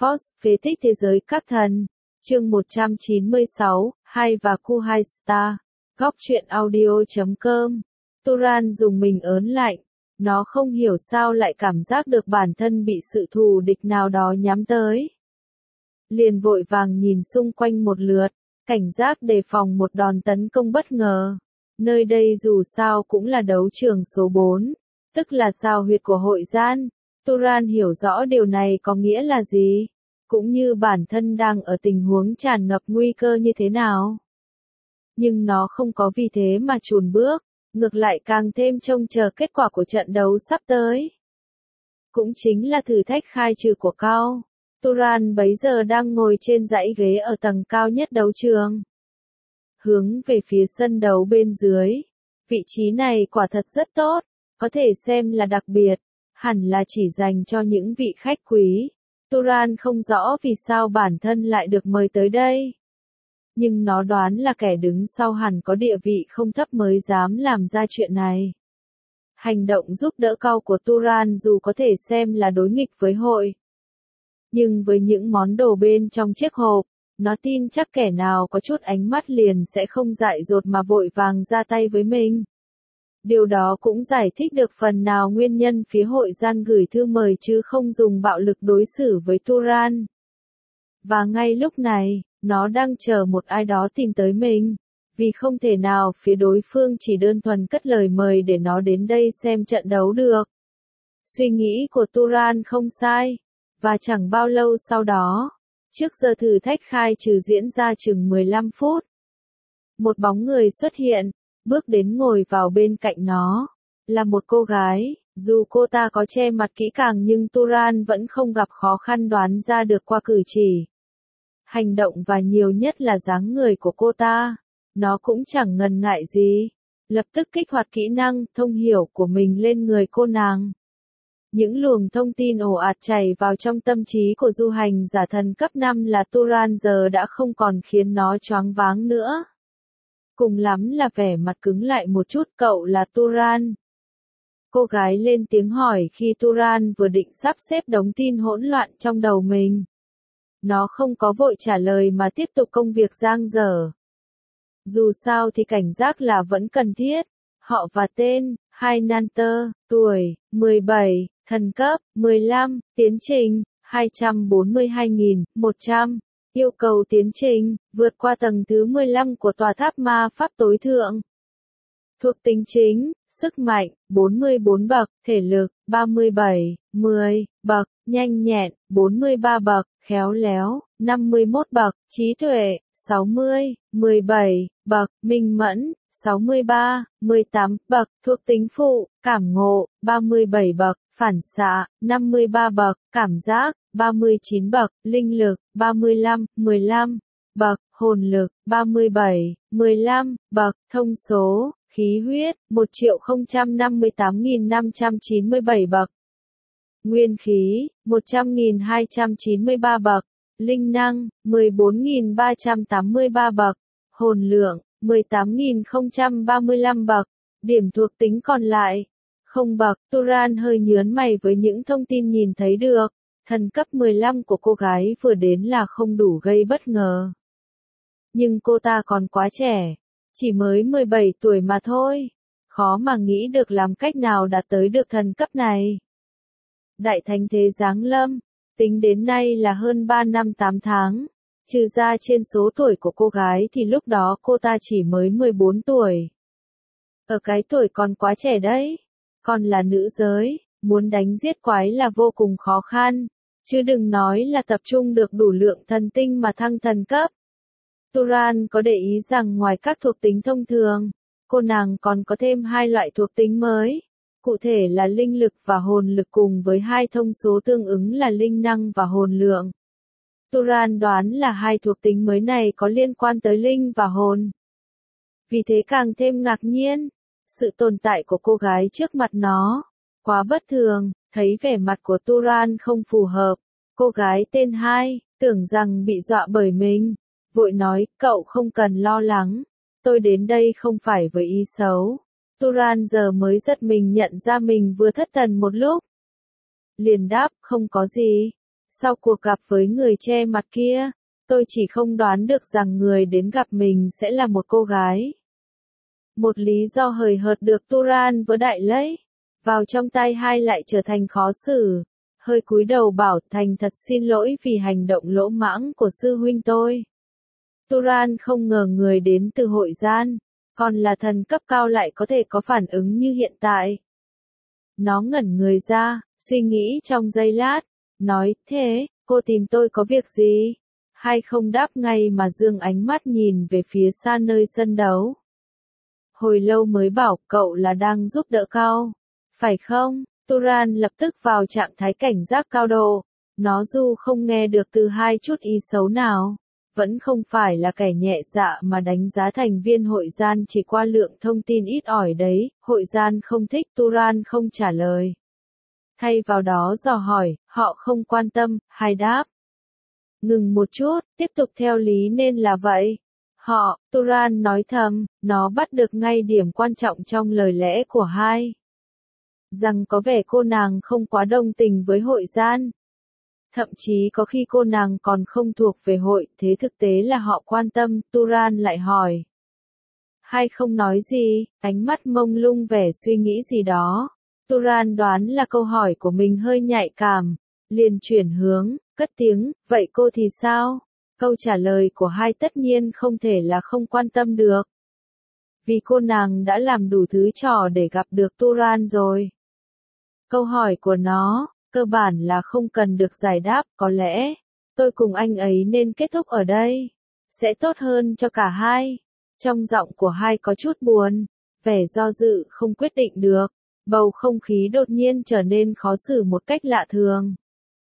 Force, phế tích thế giới các thần. Chương 196, 2 và Khu 2 Star. Góc truyện audio.com. Turan dùng mình ớn lạnh. Nó không hiểu sao lại cảm giác được bản thân bị sự thù địch nào đó nhắm tới. Liền vội vàng nhìn xung quanh một lượt, cảnh giác đề phòng một đòn tấn công bất ngờ. Nơi đây dù sao cũng là đấu trường số 4, tức là sao huyệt của hội gian. Turan hiểu rõ điều này có nghĩa là gì, cũng như bản thân đang ở tình huống tràn ngập nguy cơ như thế nào. Nhưng nó không có vì thế mà chùn bước, ngược lại càng thêm trông chờ kết quả của trận đấu sắp tới. Cũng chính là thử thách khai trừ của Cao. Turan bấy giờ đang ngồi trên dãy ghế ở tầng cao nhất đấu trường. Hướng về phía sân đấu bên dưới. Vị trí này quả thật rất tốt, có thể xem là đặc biệt, hẳn là chỉ dành cho những vị khách quý. Turan không rõ vì sao bản thân lại được mời tới đây. Nhưng nó đoán là kẻ đứng sau hẳn có địa vị không thấp mới dám làm ra chuyện này. Hành động giúp đỡ Cao của Turan dù có thể xem là đối nghịch với hội. Nhưng với những món đồ bên trong chiếc hộp, nó tin chắc kẻ nào có chút ánh mắt liền sẽ không dại dột mà vội vàng ra tay với mình. Điều đó cũng giải thích được phần nào nguyên nhân phía hội gian gửi thư mời chứ không dùng bạo lực đối xử với Turan. Và ngay lúc này, nó đang chờ một ai đó tìm tới mình, vì không thể nào phía đối phương chỉ đơn thuần cất lời mời để nó đến đây xem trận đấu được. Suy nghĩ của Turan không sai, và chẳng bao lâu sau đó, trước giờ thử thách khai trừ diễn ra chừng 15 phút. Một bóng người xuất hiện, bước đến ngồi vào bên cạnh nó, là một cô gái, dù cô ta có che mặt kỹ càng nhưng Turan vẫn không gặp khó khăn đoán ra được qua cử chỉ. Hành động và nhiều nhất là dáng người của cô ta, nó cũng chẳng ngần ngại gì, lập tức kích hoạt kỹ năng thông hiểu của mình lên người cô nàng. Những luồng thông tin ồ ạt chảy vào trong tâm trí của du hành giả thần cấp 5 là Turan giờ đã không còn khiến nó choáng váng nữa. Cùng lắm là vẻ mặt cứng lại một chút, cậu là Turan. Cô gái lên tiếng hỏi khi Turan vừa định sắp xếp đống tin hỗn loạn trong đầu mình. Nó không có vội trả lời mà tiếp tục công việc dang dở. Dù sao thì cảnh giác là vẫn cần thiết. Họ và tên, 2 Nanter, tuổi, 17, thần cấp, 15, tiến trình, 242.100. Yêu cầu tiến trình, vượt qua tầng thứ 15 của tòa tháp ma pháp tối thượng. Thuộc tính chính, sức mạnh, 44 bậc, thể lực, 37, 10, bậc, nhanh nhẹn, 43 bậc, khéo léo, 51 bậc, trí tuệ, 60, 17, bậc, minh mẫn, 63, 18, bậc, thuộc tính phụ, cảm ngộ, 37 bậc, phản xạ, 53 bậc, cảm giác, 39 bậc, linh lực, 35, 15, bậc, hồn lực, 37, 15, bậc, thông số, khí huyết, 1.058.597 bậc. Nguyên khí, 100.293 bậc. Linh năng, 14.383 bậc. Hồn lượng, 18.035 bậc. Điểm thuộc tính còn lại, 0 bậc. Turan hơi nhớn mày với những thông tin nhìn thấy được. Thần cấp 15 của cô gái vừa đến là không đủ gây bất ngờ. Nhưng cô ta còn quá trẻ, chỉ mới 17 tuổi mà thôi. Khó mà nghĩ được làm cách nào đạt tới được thần cấp này. Đại thánh thế giáng lâm, tính đến nay là hơn 3 năm 8 tháng. Trừ ra trên số tuổi của cô gái thì lúc đó cô ta chỉ mới 14 tuổi. Ở cái tuổi còn quá trẻ đấy. Còn là nữ giới, muốn đánh giết quái là vô cùng khó khăn. Chứ đừng nói là tập trung được đủ lượng thần tinh mà thăng thần cấp. Turan có để ý rằng ngoài các thuộc tính thông thường, cô nàng còn có thêm 2 loại thuộc tính mới. Cụ thể là linh lực và hồn lực cùng với 2 thông số tương ứng là linh năng và hồn lượng. Turan đoán là 2 thuộc tính mới này có liên quan tới linh và hồn. Vì thế càng thêm ngạc nhiên, sự tồn tại của cô gái trước mặt nó, quá bất thường, thấy vẻ mặt của Turan không phù hợp. Cô gái tên 2, tưởng rằng bị dọa bởi mình, vội nói, cậu không cần lo lắng, tôi đến đây không phải với ý xấu. Turan giờ mới giật mình nhận ra mình vừa thất thần một lúc. Liền đáp, không có gì. Sau cuộc gặp với người che mặt kia, tôi chỉ không đoán được rằng người đến gặp mình sẽ là một cô gái. Một lý do hời hợt được Turan vỡ đại lấy vào trong tay hai lại trở thành khó xử. Hơi cúi đầu bảo thành thật xin lỗi vì hành động lỗ mãng của sư huynh tôi. Turan không ngờ người đến từ hội gian, còn là thần cấp cao lại có thể có phản ứng như hiện tại. Nó ngẩn người ra, suy nghĩ trong giây lát, nói, thế, cô tìm tôi có việc gì? Hay không đáp ngay mà dương ánh mắt nhìn về phía xa nơi sân đấu. Hồi lâu mới bảo cậu là đang giúp đỡ Cao, phải không? Turan lập tức vào trạng thái cảnh giác cao độ. Nó dù không nghe được từ hai chút ý xấu nào, vẫn không phải là kẻ nhẹ dạ mà đánh giá thành viên hội gian chỉ qua lượng thông tin ít ỏi đấy. Hội gian không thích Turan không trả lời. Thay vào đó dò hỏi, họ không quan tâm, hay đáp. Ngừng một chút, tiếp tục theo lý nên là vậy. Họ, Turan nói thầm, nó bắt được ngay điểm quan trọng trong lời lẽ của hai. Rằng có vẻ cô nàng không quá đồng tình với hội gian. Thậm chí có khi cô nàng còn không thuộc về hội, thế thực tế là họ quan tâm, Turan lại hỏi. Hay không nói gì, ánh mắt mông lung vẻ suy nghĩ gì đó. Turan đoán là câu hỏi của mình hơi nhạy cảm, liền chuyển hướng, cất tiếng, vậy cô thì sao? Câu trả lời của hai tất nhiên không thể là không quan tâm được. Vì cô nàng đã làm đủ thứ trò để gặp được Turan rồi. Câu hỏi của nó, cơ bản là không cần được giải đáp, có lẽ, tôi cùng anh ấy nên kết thúc ở đây. Sẽ tốt hơn cho cả hai. Trong giọng của hai có chút buồn, vẻ do dự không quyết định được. Bầu không khí đột nhiên trở nên khó xử một cách lạ thường.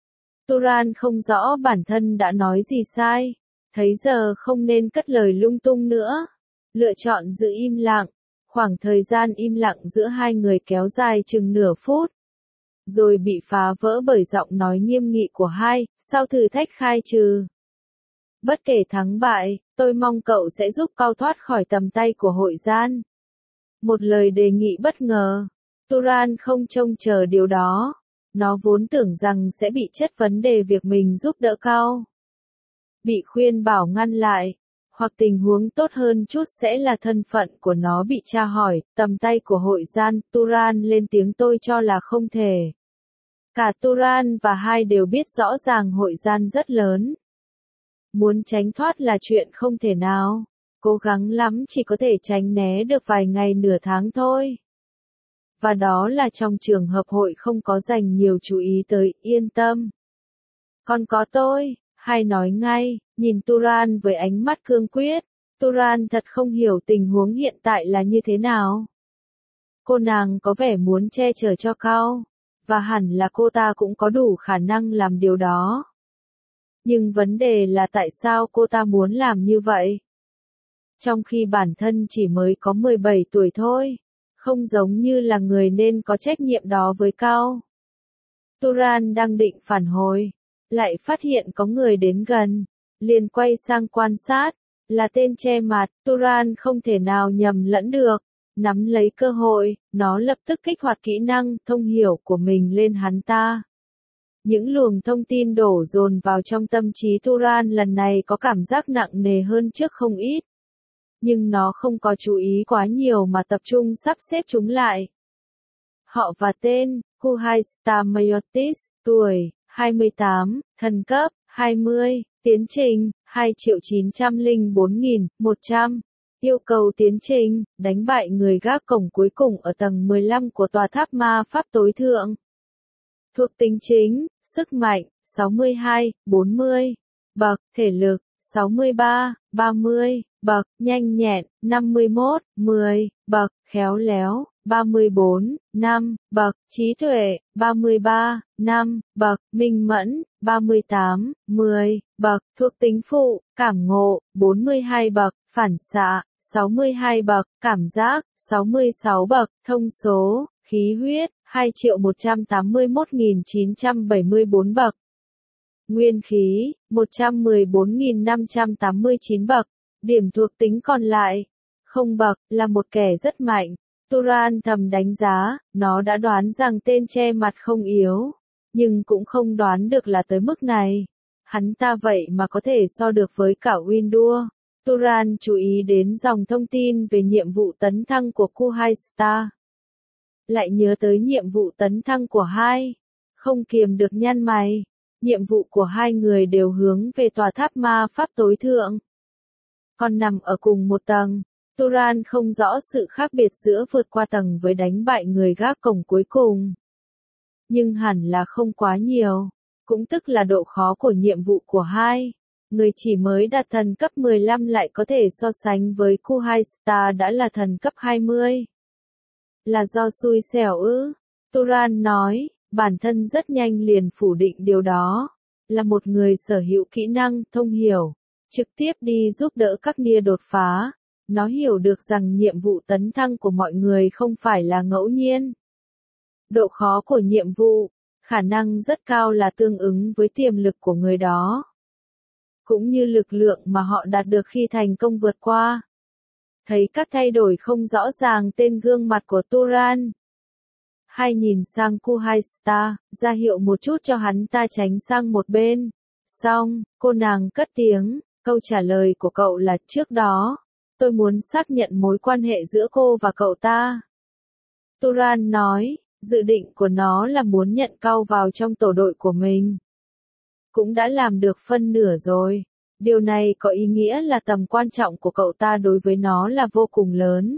Turan không rõ bản thân đã nói gì sai, thấy giờ không nên cất lời lung tung nữa. Lựa chọn giữ im lặng, khoảng thời gian im lặng giữa hai người kéo dài chừng nửa phút. Rồi bị phá vỡ bởi giọng nói nghiêm nghị của hai, sau thử thách khai trừ. Bất kể thắng bại, tôi mong cậu sẽ giúp Cao thoát khỏi tầm tay của hội gian. Một lời đề nghị bất ngờ. Turan không trông chờ điều đó. Nó vốn tưởng rằng sẽ bị chất vấn đề việc mình giúp đỡ Cao. Bị khuyên bảo ngăn lại. Hoặc tình huống tốt hơn chút sẽ là thân phận của nó bị tra hỏi, tầm tay của hội gian. Turan lên tiếng tôi cho là không thể. Cả Turan và hai đều biết rõ ràng hội gian rất lớn. Muốn tránh thoát là chuyện không thể nào. Cố gắng lắm chỉ có thể tránh né được vài ngày nửa tháng thôi. Và đó là trong trường hợp hội không có dành nhiều chú ý tới, yên tâm. Còn có tôi, hai nói ngay, nhìn Turan với ánh mắt cương quyết. Turan thật không hiểu tình huống hiện tại là như thế nào. Cô nàng có vẻ muốn che chở cho Cao, và hẳn là cô ta cũng có đủ khả năng làm điều đó. Nhưng vấn đề là tại sao cô ta muốn làm như vậy? Trong khi bản thân chỉ mới có 17 tuổi thôi, không giống như là người nên có trách nhiệm đó với Cao. Turan đang định phản hồi, lại phát hiện có người đến gần, liền quay sang quan sát, là tên che mặt. Turan không thể nào nhầm lẫn được, nắm lấy cơ hội, nó lập tức kích hoạt kỹ năng thông hiểu của mình lên hắn ta. Những luồng thông tin đổ dồn vào trong tâm trí Turan lần này có cảm giác nặng nề hơn trước không ít. Nhưng nó không có chú ý quá nhiều mà tập trung sắp xếp chúng lại. Họ và tên, Kuhai Stamayotis, tuổi, 28, thần cấp, 20, tiến trình, 2.904.100. Yêu cầu tiến trình, đánh bại người gác cổng cuối cùng ở tầng 15 của tòa tháp ma pháp tối thượng. Thuộc tính chính, sức mạnh, 62, 40, bậc, thể lực, 63, 30, bậc, nhanh nhẹn, 51, 10, bậc, khéo léo, 34, 5, bậc, trí tuệ, 33, 5, bậc, minh mẫn, 38, 10, bậc, thuộc tính phụ, cảm ngộ, 42 bậc, phản xạ, 62 bậc, cảm giác, 66 bậc, thông số, khí huyết, 2.181.974 bậc. Nguyên khí, 114.589 bậc. Điểm thuộc tính còn lại, không bậc, là một kẻ rất mạnh. Turan thầm đánh giá, nó đã đoán rằng tên che mặt không yếu. nhưng cũng không đoán được là tới mức này. Hắn ta vậy mà có thể so được với cả Windu. Turan chú ý đến dòng thông tin về nhiệm vụ tấn thăng của Kuhaista. Lại nhớ tới nhiệm vụ tấn thăng của hai. Không kiềm được nhăn mày. Nhiệm vụ của hai người đều hướng về tòa tháp ma pháp tối thượng. Còn nằm ở cùng một tầng. Turan không rõ sự khác biệt giữa vượt qua tầng với đánh bại người gác cổng cuối cùng. Nhưng hẳn là không quá nhiều. Cũng tức là độ khó của nhiệm vụ của hai. Người chỉ mới đạt thần cấp 15 lại có thể so sánh với Kuhaista đã là thần cấp 20. Là do xui xẻo ư? Turan nói, bản thân rất nhanh liền phủ định điều đó. Là một người sở hữu kỹ năng, thông hiểu, trực tiếp đi giúp đỡ các nia đột phá. Nó hiểu được rằng nhiệm vụ tấn thăng của mọi người không phải là ngẫu nhiên. Độ khó của nhiệm vụ, khả năng rất cao là tương ứng với tiềm lực của người đó. Cũng như lực lượng mà họ đạt được khi thành công vượt qua. Thấy các thay đổi không rõ ràng trên gương mặt của Turan. Hai nhìn sang Kuhaista, ra hiệu một chút cho hắn ta tránh sang một bên. Xong, cô nàng cất tiếng, câu trả lời của cậu là trước đó. Tôi muốn xác nhận mối quan hệ giữa cô và cậu ta. Turan nói, dự định của nó là muốn nhận cậu vào trong tổ đội của mình. Cũng đã làm được phân nửa rồi. Điều này có ý nghĩa là tầm quan trọng của cậu ta đối với nó là vô cùng lớn.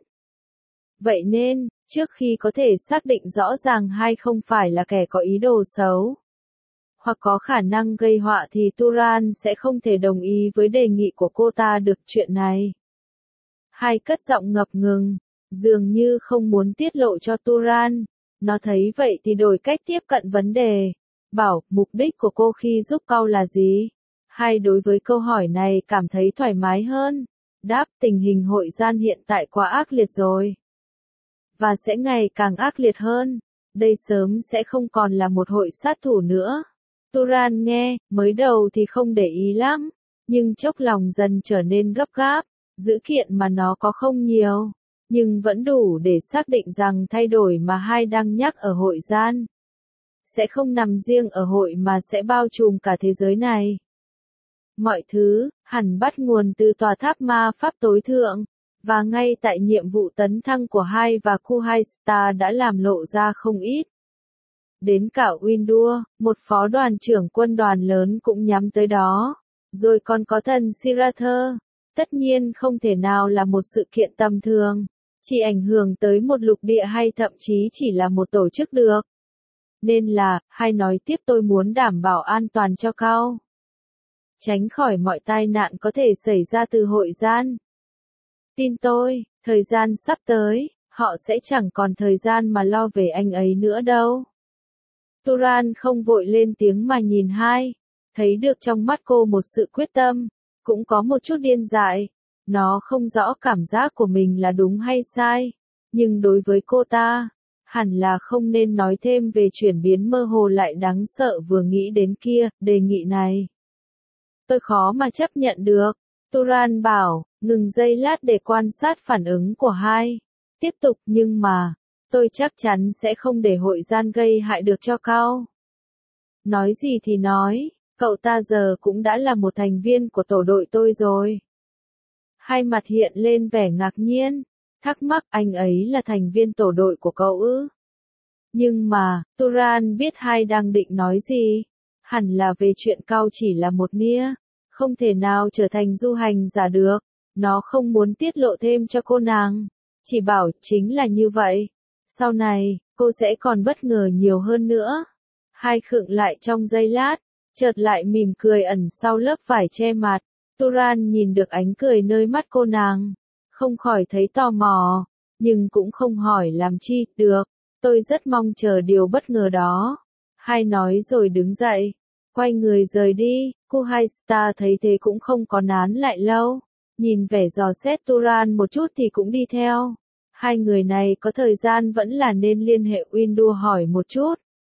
Vậy nên, trước khi có thể xác định rõ ràng hai không phải là kẻ có ý đồ xấu, hoặc có khả năng gây họa thì Turan sẽ không thể đồng ý với đề nghị của cô ta được chuyện này. Hai cất giọng ngập ngừng, dường như không muốn tiết lộ cho Turan. Nó thấy vậy thì đổi cách tiếp cận vấn đề. Bảo, mục đích của cô khi giúp cậu là gì? Hai đối với câu hỏi này cảm thấy thoải mái hơn. Đáp, tình hình hội gian hiện tại quá ác liệt rồi. Và sẽ ngày càng ác liệt hơn. Đây sớm sẽ không còn là một hội sát thủ nữa. Turan nghe, mới đầu thì không để ý lắm. Nhưng chốc lòng dần trở nên gấp gáp. Dữ kiện mà nó có không nhiều. Nhưng vẫn đủ để xác định rằng thay đổi mà hai đang nhắc ở hội gian. Sẽ không nằm riêng ở hội mà sẽ bao trùm cả thế giới này. Mọi thứ, hẳn bắt nguồn từ tòa tháp ma pháp tối thượng, và ngay tại nhiệm vụ tấn thăng của hai và Kuhaista đã làm lộ ra không ít. Đến cả Windu, một phó đoàn trưởng quân đoàn lớn cũng nhắm tới đó. Rồi còn có thần Sirather. Tất nhiên không thể nào là một sự kiện tầm thường, chỉ ảnh hưởng tới một lục địa hay thậm chí chỉ là một tổ chức được. Nên là, hai nói tiếp tôi muốn đảm bảo an toàn cho cậu. Tránh khỏi mọi tai nạn có thể xảy ra từ hội gian. Tin tôi, thời gian sắp tới, họ sẽ chẳng còn thời gian mà lo về anh ấy nữa đâu. Turan không vội lên tiếng mà nhìn hai, thấy được trong mắt cô một sự quyết tâm, cũng có một chút điên dại. Nó không rõ cảm giác của mình là đúng hay sai, nhưng đối với cô ta, hẳn là không nên nói thêm về chuyển biến mơ hồ lại đáng sợ vừa nghĩ đến kia, đề nghị này. Tôi khó mà chấp nhận được. Turan bảo, ngừng giây lát để quan sát phản ứng của hai. Tiếp tục, nhưng mà, tôi chắc chắn sẽ không để hội gian gây hại được cho cậu. Nói gì thì nói, cậu ta giờ cũng đã là một thành viên của tổ đội tôi rồi. Hai mặt hiện lên vẻ ngạc nhiên, thắc mắc anh ấy là thành viên tổ đội của cậu ư? Nhưng mà, Turan biết hai đang định nói gì. Hẳn là về chuyện cậu chỉ là một nia, không thể nào trở thành du hành giả được. Nó không muốn tiết lộ thêm cho cô nàng, chỉ bảo chính là như vậy. Sau này, cô sẽ còn bất ngờ nhiều hơn nữa. Hai khựng lại trong giây lát, chợt lại mỉm cười ẩn sau lớp vải che mặt. Turan nhìn được ánh cười nơi mắt cô nàng, không khỏi thấy tò mò, nhưng cũng không hỏi làm chi, được, tôi rất mong chờ điều bất ngờ đó. Hai nói rồi đứng dậy, quay người rời đi. Kuhaista thấy thế cũng không có nán lại lâu, nhìn vẻ dò xét Turan một chút thì cũng đi theo. Hai người này có thời gian vẫn là nên liên hệ Windu hỏi một chút.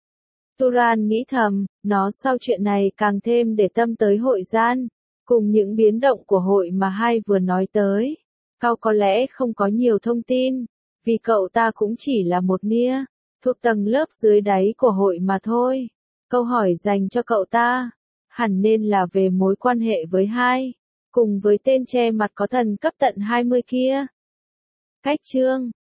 Turan nghĩ thầm, nó sau chuyện này càng thêm để tâm tới hội gian, cùng những biến động của hội mà hai vừa nói tới. Cậu có lẽ không có nhiều thông tin, vì cậu ta cũng chỉ là một nia, thuộc tầng lớp dưới đáy của hội mà thôi. Câu hỏi dành cho cậu ta, hẳn nên là về mối quan hệ với hai, cùng với tên che mặt có thần cấp tận 20 kia. Cách chương